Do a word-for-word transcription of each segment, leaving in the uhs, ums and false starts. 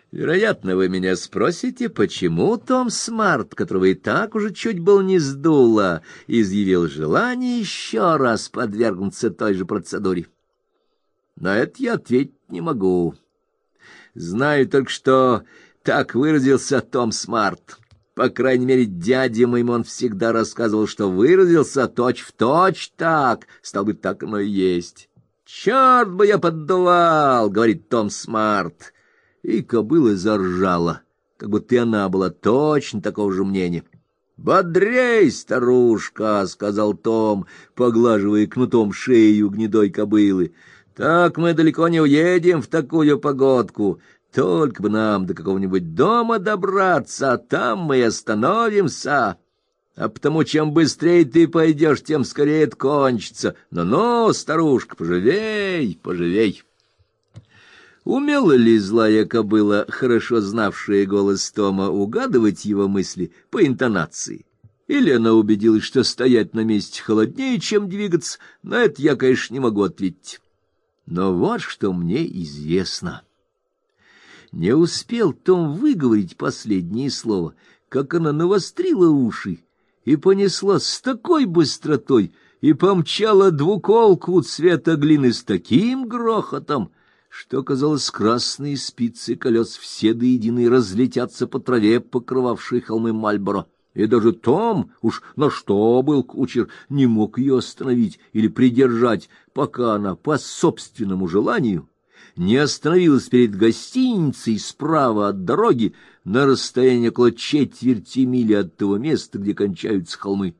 Вероятно, вы меня спросите, почему Том Смарт, которого и так уже чуть было не сдуло, изъявил желание еще раз подвергнуться той же процедуре. На это я ответить не могу. Знаю только, что так выразился Том Смарт. По крайней мере, дяде моему он всегда рассказывал, что выразился точь-в-точь так, стало быть, так оно и есть. «Черт бы я поддувал!» — говорит Том Смарт. И кобыла заржала, как будто и она была точно такого же мнения. «Бодрей, старушка!» — сказал Том, поглаживая кнутом шею гнедой кобылы. «Так мы далеко не уедем в такую погодку. Только бы нам до какого-нибудь дома добраться, а там мы и остановимся. А потому чем быстрее ты пойдешь, тем скорее это кончится. Ну-ну, старушка, поживей, поживей!» Умела ли злая кобыла, хорошо знавшая голос Тома, угадывать его мысли по интонации? Или она убедилась, что стоять на месте холоднее, чем двигаться? На это я, конечно, не могу ответить. Но вот что мне известно. Не успел Том выговорить последнее слово, как она навострила уши и понесла с такой быстротой и помчала двуколку цвета глины с таким грохотом, что, казалось, красные спицы колес все до единой разлетятся по траве, покрывавшей холмы Мальборо. И даже Том, уж на что был кучер, не мог ее остановить или придержать, пока она по собственному желанию не остановилась перед гостиницей справа от дороги на расстоянии около четверти мили от того места, где кончаются холмы.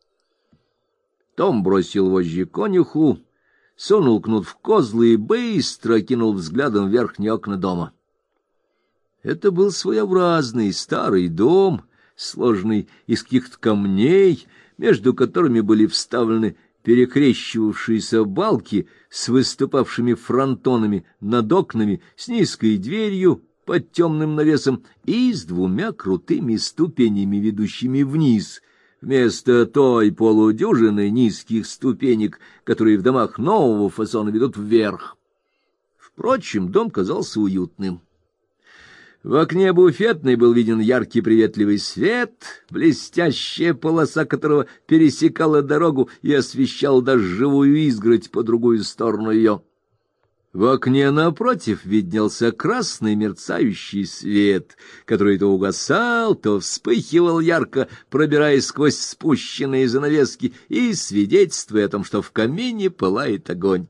Том бросил вожжи конюху, сунул кнут в козлы и быстро кинул взглядом в верхние окна дома. Это был своеобразный старый дом, сложенный из каких-то камней, между которыми были вставлены перекрещивавшиеся балки с выступавшими фронтонами над окнами, с низкой дверью под темным навесом и с двумя крутыми ступенями, ведущими вниз, вместо той полудюжины низких ступенек, которые в домах нового фасона ведут вверх. Впрочем, дом казался уютным. В окне буфетной был виден яркий приветливый свет, блестящая полоса которого пересекала дорогу и освещала даже живую изгородь по другую сторону ее. В окне напротив виднелся красный мерцающий свет, который то угасал, то вспыхивал ярко, пробираясь сквозь спущенные занавески и свидетельствуя о том, что в камине пылает огонь.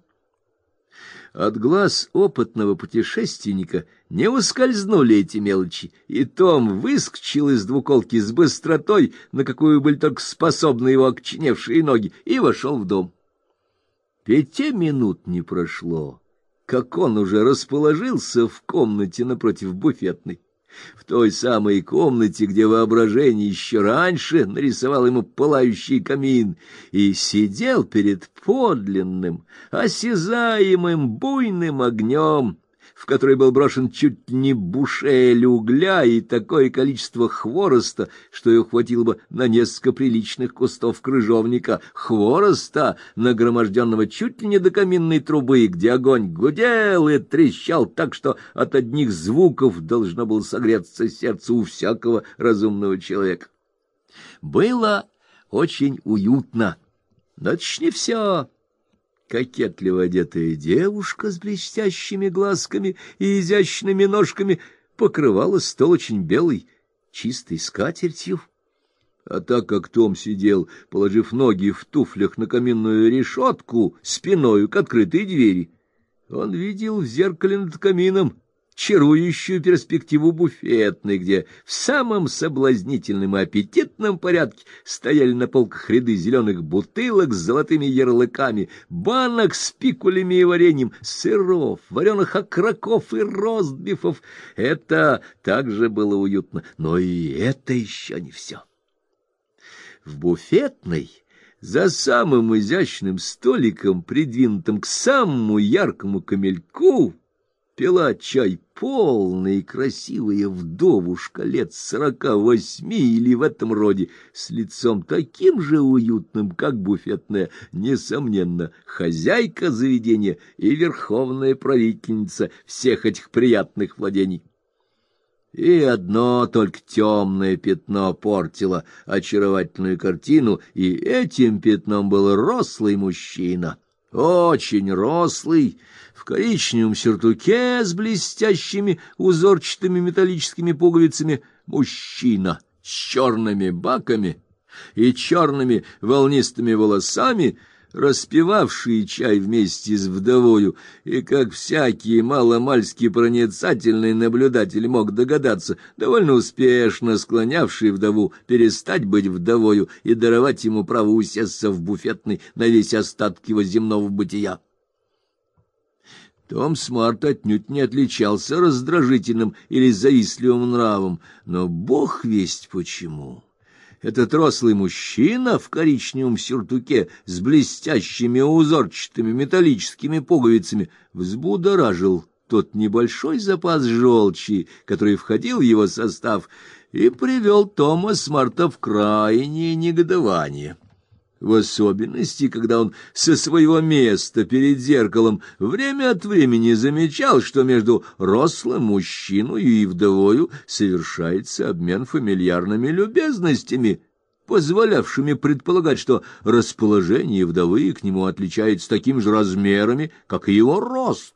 От глаз опытного путешественника не ускользнули эти мелочи, и Том выскочил из двуколки с быстротой, на какую были только способны его окоченевшие ноги, и вошел в дом. Пяти минут не прошло, как он уже расположился в комнате напротив буфетной, в той самой комнате, где воображение еще раньше нарисовало ему пылающий камин, и сидел перед подлинным, осязаемым буйным огнем, в который был брошен чуть не бушель угля и такое количество хвороста, что его хватило бы на несколько приличных кустов крыжовника, хвороста, нагроможденного чуть ли не до каминной трубы, где огонь гудел и трещал так, что от одних звуков должно было согреться сердце у всякого разумного человека. Было очень уютно, но это ж не все. Кокетливо одетая девушка с блестящими глазками и изящными ножками покрывала стол очень белой, чистой скатертью. А так как Том сидел, положив ноги в туфлях на каминную решетку, спиною к открытой двери, он видел в зеркале над камином чарующую перспективу буфетной, где в самом соблазнительном и аппетитном порядке стояли на полках ряды зеленых бутылок с золотыми ярлыками, банок с пикулями и вареньем, сыров, вареных окороков и ростбифов. Это также было уютно, но и это еще не все. В буфетной, за самым изящным столиком, придвинутым к самому яркому камельку, пила чай полная и красивая вдовушка лет сорока восьми или в этом роде, с лицом таким же уютным, как буфетная, несомненно, хозяйка заведения и верховная правительница всех этих приятных владений. И одно только темное пятно портило очаровательную картину, и этим пятном был рослый мужчина, очень рослый, в коричневом сюртуке с блестящими узорчатыми металлическими пуговицами, мужчина с черными баками и черными волнистыми волосами, распивавший чай вместе с вдовою, и, как всякий маломальски проницательный наблюдатель мог догадаться, довольно успешно склонявший вдову перестать быть вдовою и даровать ему право усесться в буфетной на весь остаток его земного бытия. Том Смарт отнюдь не отличался раздражительным или завистливым нравом, но бог весть почему. Этот рослый мужчина в коричневом сюртуке с блестящими узорчатыми металлическими пуговицами взбудоражил тот небольшой запас желчи, который входил в его состав, и привел Тома Смарта в крайнее негодование. В особенности, когда он со своего места перед зеркалом время от времени замечал, что между рослым мужчиной и вдовою совершается обмен фамильярными любезностями, позволявшими предполагать, что расположение вдовы к нему отличается такими же размерами, как и его рост.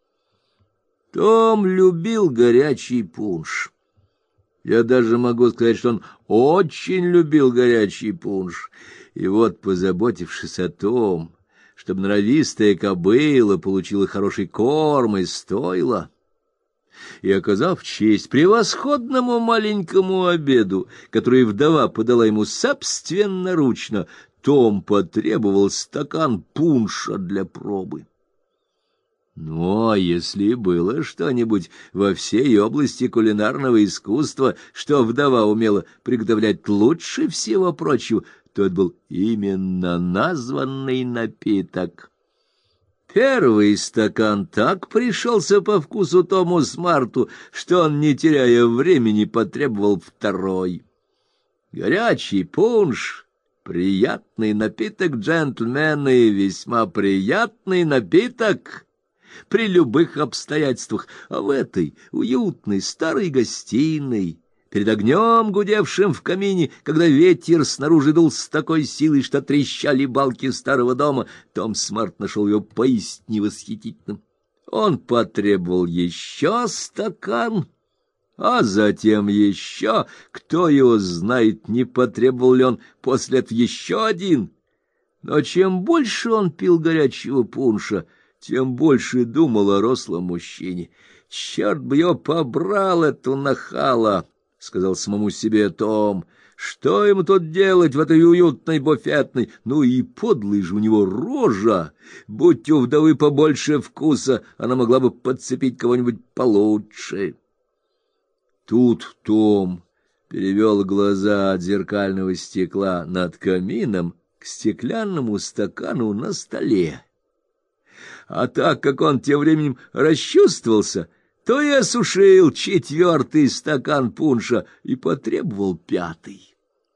Том любил горячий пунш. Я даже могу сказать, что он очень любил горячий пунш. И вот, позаботившись о том, чтобы норовистая кобыла получила хороший корм и стойла, и оказав честь превосходному маленькому обеду, который вдова подала ему собственноручно, Том потребовал стакан пунша для пробы. Ну, а если было что-нибудь во всей области кулинарного искусства, что вдова умела приготовлять лучше всего прочего, то это был именно названный напиток. Первый стакан так пришелся по вкусу Тому Смарту, что он, не теряя времени, потребовал второй. Горячий пунш — приятный напиток, джентльмены, весьма приятный напиток при любых обстоятельствах, а в этой уютной старой гостиной, перед огнем, гудевшим в камине, когда ветер снаружи дул с такой силой, что трещали балки старого дома, Том Смарт нашел его поистине восхитительным. Он потребовал еще стакан, а затем еще, кто его знает, не потребовал ли он после этого еще один. Но чем больше он пил горячего пунша, тем больше думал о рослом мужчине. «Черт бы его побрал, эту нахала!» — сказал самому себе Том. «Что ему тут делать в этой уютной буфетной? Ну и подлый же у него рожа! Будь у вдовы побольше вкуса, она могла бы подцепить кого-нибудь получше». Тут Том перевел глаза от зеркального стекла над камином к стеклянному стакану на столе. А так как он тем временем расчувствовался, то и осушил четвертый стакан пунша и потребовал пятый.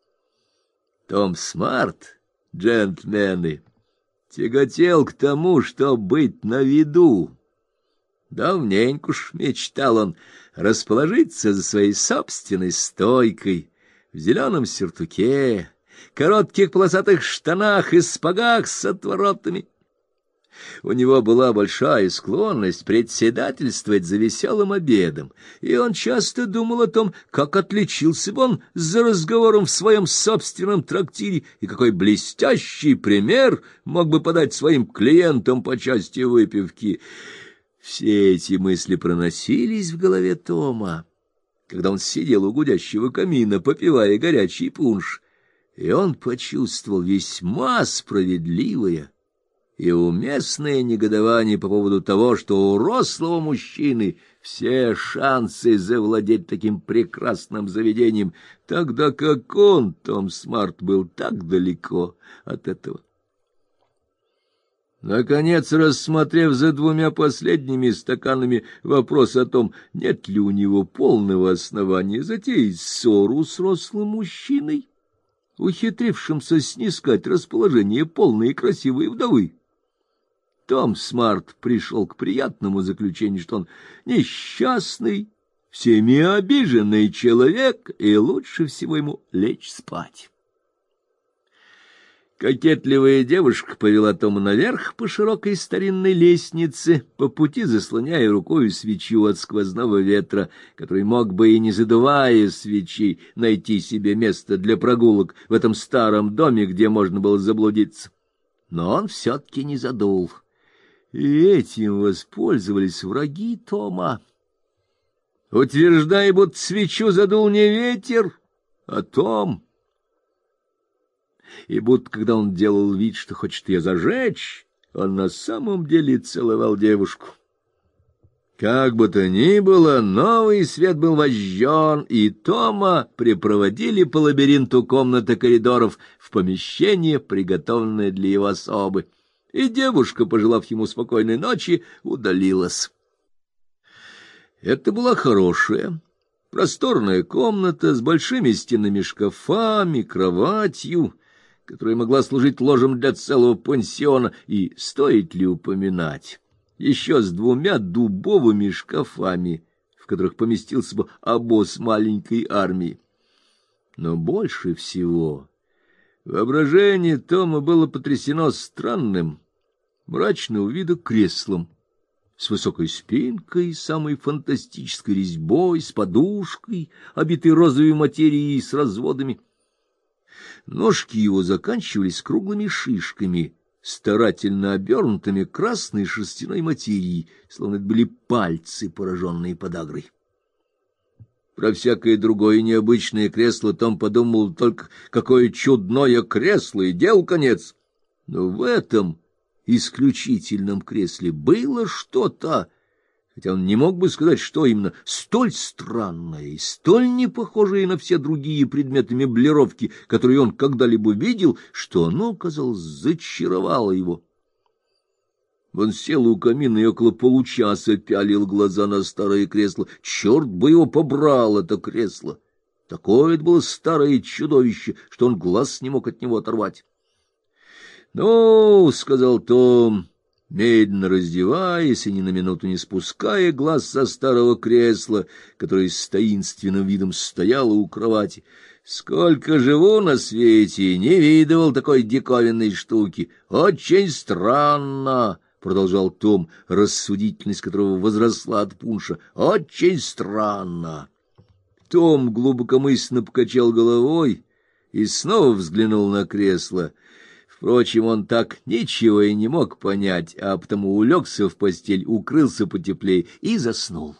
Том Смарт, джентльмены, тяготел к тому, что быть на виду. Давненько уж мечтал он расположиться за своей собственной стойкой в зеленом сюртуке, коротких полосатых штанах и сапогах с отворотами. У него была большая склонность председательствовать за веселым обедом, и он часто думал о том, как отличился бы он за разговором в своем собственном трактире, и какой блестящий пример мог бы подать своим клиентам по части выпивки. Все эти мысли проносились в голове Тома, когда он сидел у гудящего камина, попивая горячий пунш, и он почувствовал весьма справедливое и уместное негодование по поводу того, что у рослого мужчины все шансы завладеть таким прекрасным заведением, тогда как он, Том Смарт, был так далеко от этого. Наконец, рассмотрев за двумя последними стаканами вопрос о том, нет ли у него полного основания затеять ссору с рослым мужчиной, ухитрившимся снискать расположение полной и красивой вдовы, Том Смарт пришел к приятному заключению, что он несчастный всеми обиженный человек, и лучше всего ему лечь спать. Кокетливая девушка повела Тома наверх по широкой старинной лестнице, по пути заслоняя рукой свечу от сквозного ветра, который мог бы, и не задувая свечи, найти себе место для прогулок в этом старом доме, где можно было заблудиться. Но он все-таки не задул. И этим воспользовались враги Тома, утверждая, будто свечу задул не ветер, а Том. И будто, когда он делал вид, что хочет ее зажечь, он на самом деле целовал девушку. Как бы то ни было, новый свет был вожжен, и Тома припроводили по лабиринту комнат и коридоров в помещение, приготовленное для его особы. И девушка, пожелав ему спокойной ночи, удалилась. Это была хорошая, просторная комната с большими стенными шкафами, кроватью, которая могла служить ложем для целого пансиона, и, стоит ли упоминать, еще с двумя дубовыми шкафами, в которых поместился бы обоз маленькой армии. Но больше всего воображение Тома было потрясено странным, мрачного вида креслом с высокой спинкой, самой фантастической резьбой, с подушкой, обитой розовой материей с разводами. Ножки его заканчивались круглыми шишками, старательно обернутыми красной шерстяной материей, словно это были пальцы, пораженные подагрой. Про всякое другое необычное кресло Том подумал только, какое чудное кресло, и дел конец. Но в этом исключительном кресле было что-то, хотя он не мог бы сказать, что именно, столь странное и столь не похожее на все другие предметы меблировки, которые он когда-либо видел, что оно, казалось, зачаровало его. Он сел у камина и около получаса пялил глаза на старое кресло. Черт бы его побрал, это кресло! Такое это было старое чудовище, что он глаз не мог от него оторвать. — Ну, — сказал Том, медленно раздеваясь и ни на минуту не спуская глаз со старого кресла, которое с таинственным видом стояло у кровати. — Сколько живу на свете, не видывал такой диковинной штуки. Очень странно, — продолжал Том, рассудительность которого возросла от пунша. — Очень странно. Том глубокомысленно покачал головой и снова взглянул на кресло. Впрочем, он так ничего и не мог понять, а потому улегся в постель, укрылся потеплее и заснул.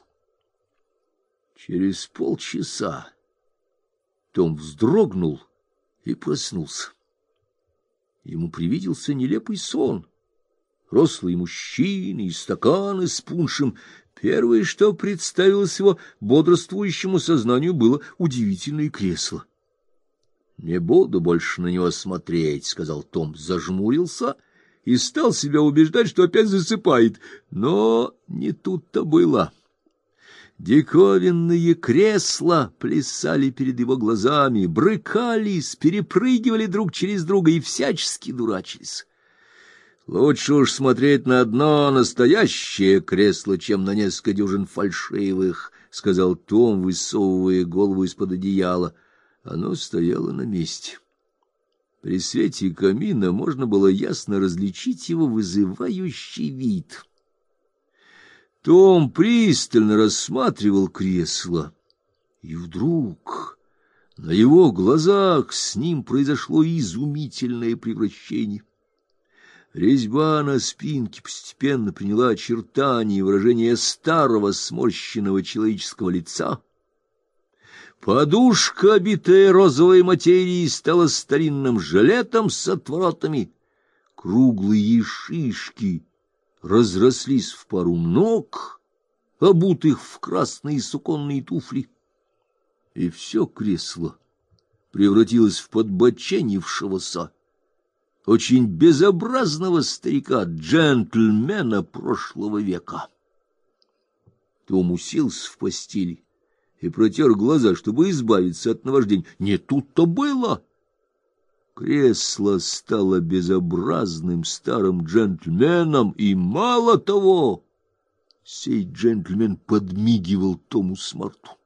Через полчаса Том вздрогнул и проснулся. Ему привиделся нелепый сон. Рослые мужчины и стаканы с пуншем. Первое, что представилось его бодрствующему сознанию, было удивительное кресло. — Не буду больше на него смотреть, — сказал Том, зажмурился и стал себя убеждать, что опять засыпает. Но не тут-то было. Диковинные кресла плясали перед его глазами, брыкались, перепрыгивали друг через друга и всячески дурачились. Лучше уж смотреть на одно настоящее кресло, чем на несколько дюжин фальшивых, — сказал Том, высовывая голову из-под одеяла. Оно стояло на месте. При свете камина можно было ясно различить его вызывающий вид. Том пристально рассматривал кресло, и вдруг на его глазах с ним произошло изумительное превращение. Резьба на спинке постепенно приняла очертания и выражение старого сморщенного человеческого лица. Подушка, обитая розовой материей, стала старинным жилетом с отворотами. Круглые шишки разрослись в пару ног, обутых в красные суконные туфли. И все кресло превратилось в подбоченившегося, очень безобразного старика-джентльмена прошлого века. Том уселся в постели и протер глаза, чтобы избавиться от наваждения. Не тут-то было. Кресло стало безобразным старым джентльменом, и мало того, Сей джентльмен подмигивал Тому Смарту.